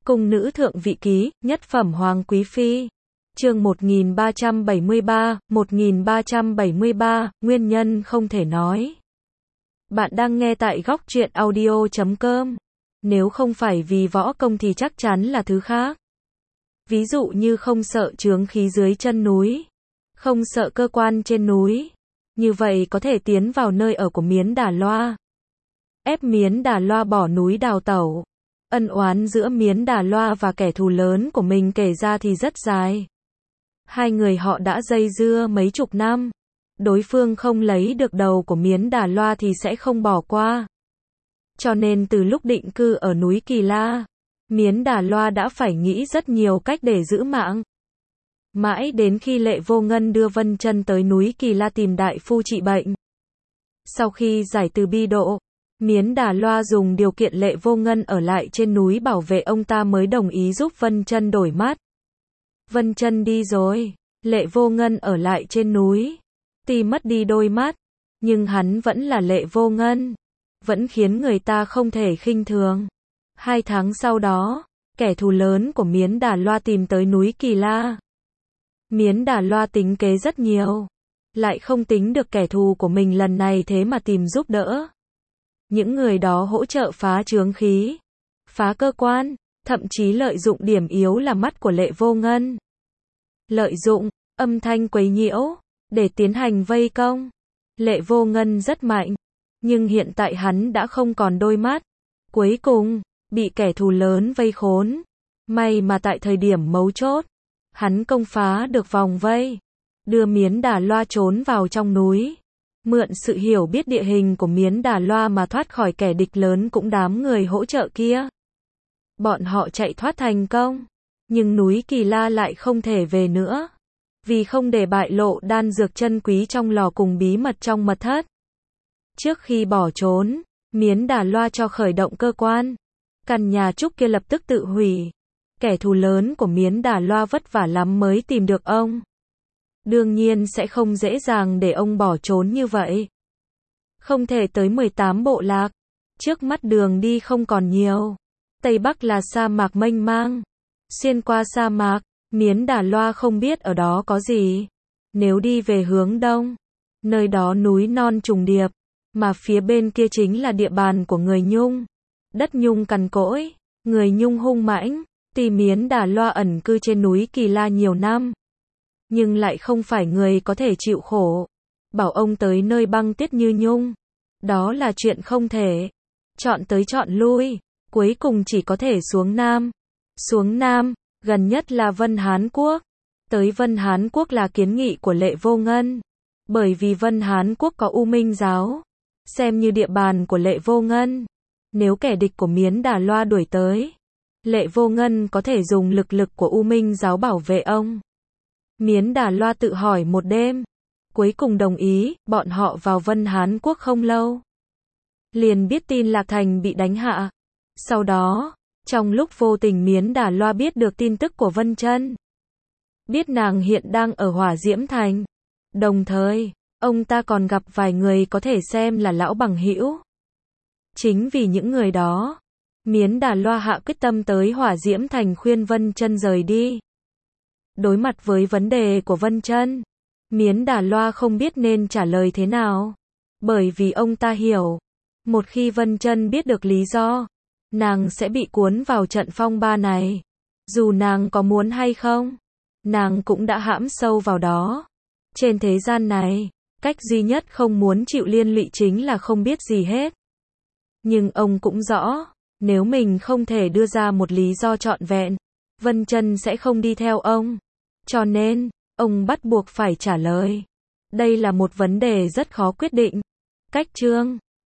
Cung nữ thượng vị ký, nhất phẩm hoàng quý phi. Chương 1373, nguyên nhân không thể nói. Bạn đang nghe tại góc truyện audio.com. Nếu không phải vì võ công thì chắc chắn là thứ khác. Ví dụ như không sợ chướng khí dưới chân núi, không sợ cơ quan trên núi. Như vậy có thể tiến vào nơi ở của Miến Đà Loa. Ép Miến Đà Loa bỏ núi đào tẩu. Ân oán giữa Miến Đà Loa và kẻ thù lớn của mình kể ra thì rất dài. Hai người họ đã dây dưa mấy chục năm. Đối phương không lấy được đầu của Miến Đà Loa thì sẽ không bỏ qua. Cho nên từ lúc định cư ở núi Kỳ La, Miến Đà Loa đã phải nghĩ rất nhiều cách để giữ mạng. Mãi đến khi Lệ Vô Ngân đưa Vân Chân tới núi Kỳ La tìm đại phu trị bệnh. Sau khi giải từ bi độ, Miến Đà Loa dùng điều kiện Lệ Vô Ngân ở lại trên núi bảo vệ ông ta mới đồng ý giúp Vân Chân đổi mắt. Vân Chân đi rồi, Lệ Vô Ngân ở lại trên núi. Tuy mất đi đôi mắt, nhưng hắn vẫn là Lệ Vô Ngân, vẫn khiến người ta không thể khinh thường. 2 tháng sau đó, kẻ thù lớn của Miến Đà Loa tìm tới núi Kỳ La. Miến Đà Loa tính kế rất nhiều, lại không tính được kẻ thù của mình lần này thế mà tìm giúp đỡ. Những người đó hỗ trợ phá chướng khí, phá cơ quan, thậm chí lợi dụng điểm yếu là mắt của Lệ Vô Ngân. Lợi dụng âm thanh quấy nhiễu để tiến hành vây công. Lệ Vô Ngân rất mạnh, nhưng hiện tại hắn đã không còn đôi mắt. Cuối cùng, bị kẻ thù lớn vây khốn. May mà tại thời điểm mấu chốt, hắn công phá được vòng vây, đưa Miến Đà Loa trốn vào trong núi. Mượn sự hiểu biết địa hình của Miến Đà Loa mà thoát khỏi kẻ địch lớn cũng đám người hỗ trợ kia. Bọn họ chạy thoát thành công, nhưng núi Kỳ La lại không thể về nữa, vì không để bại lộ đan dược chân quý trong lò cùng bí mật trong mật thất. Trước khi bỏ trốn, Miến Đà Loa cho khởi động cơ quan. Căn nhà trúc kia lập tức tự hủy. Kẻ thù lớn của Miến Đà Loa vất vả lắm mới tìm được ông. Đương nhiên sẽ không dễ dàng để ông bỏ trốn như vậy. Không thể tới 18 bộ lạc. Trước mắt đường đi không còn nhiều. Tây Bắc là sa mạc mênh mang. Xuyên qua sa mạc, Miến Đà Loa không biết ở đó có gì. Nếu đi về hướng đông, nơi đó núi non trùng điệp, mà phía bên kia chính là địa bàn của người Nhung. Đất Nhung cằn cỗi, người Nhung hung mãnh. Tuy Miến Đà Loa ẩn cư trên núi Kỳ La nhiều năm, nhưng lại không phải người có thể chịu khổ. Bảo ông tới nơi băng tuyết như Nhung, đó là chuyện không thể. Chọn tới chọn lui, cuối cùng chỉ có thể xuống Nam. Xuống Nam, gần nhất là Vân Hán Quốc. Tới Vân Hán Quốc là kiến nghị của Lệ Vô Ngân. Bởi vì Vân Hán Quốc có U Minh giáo, xem như địa bàn của Lệ Vô Ngân. Nếu kẻ địch của Miến Đà Loa đuổi tới, Lệ Vô Ngân có thể dùng lực của U Minh giáo bảo vệ ông. Miến Đà Loa tự hỏi một đêm, cuối cùng đồng ý. Bọn họ vào Vân Hán Quốc không lâu, liền biết tin Lạc Thành bị đánh hạ. Sau đó, trong lúc vô tình Miến Đà Loa biết được tin tức của Vân Chân, biết nàng hiện đang ở Hỏa Diễm Thành. Đồng thời, ông ta còn gặp vài người có thể xem là lão bằng hữu. Chính vì những người đó, Miến Đà Loa hạ quyết tâm tới Hỏa Diễm Thành khuyên Vân Chân rời đi. Đối mặt với vấn đề của Vân Chân, Miến Đà Loa không biết nên trả lời thế nào. Bởi vì ông ta hiểu, một khi Vân Chân biết được lý do, nàng sẽ bị cuốn vào trận phong ba này. Dù nàng có muốn hay không, nàng cũng đã hãm sâu vào đó. Trên thế gian này, cách duy nhất không muốn chịu liên lụy chính là không biết gì hết. Nhưng ông cũng rõ, nếu mình không thể đưa ra một lý do trọn vẹn, Vân Chân sẽ không đi theo ông. Cho nên, ông bắt buộc phải trả lời. Đây là một vấn đề rất khó quyết định. Cách chương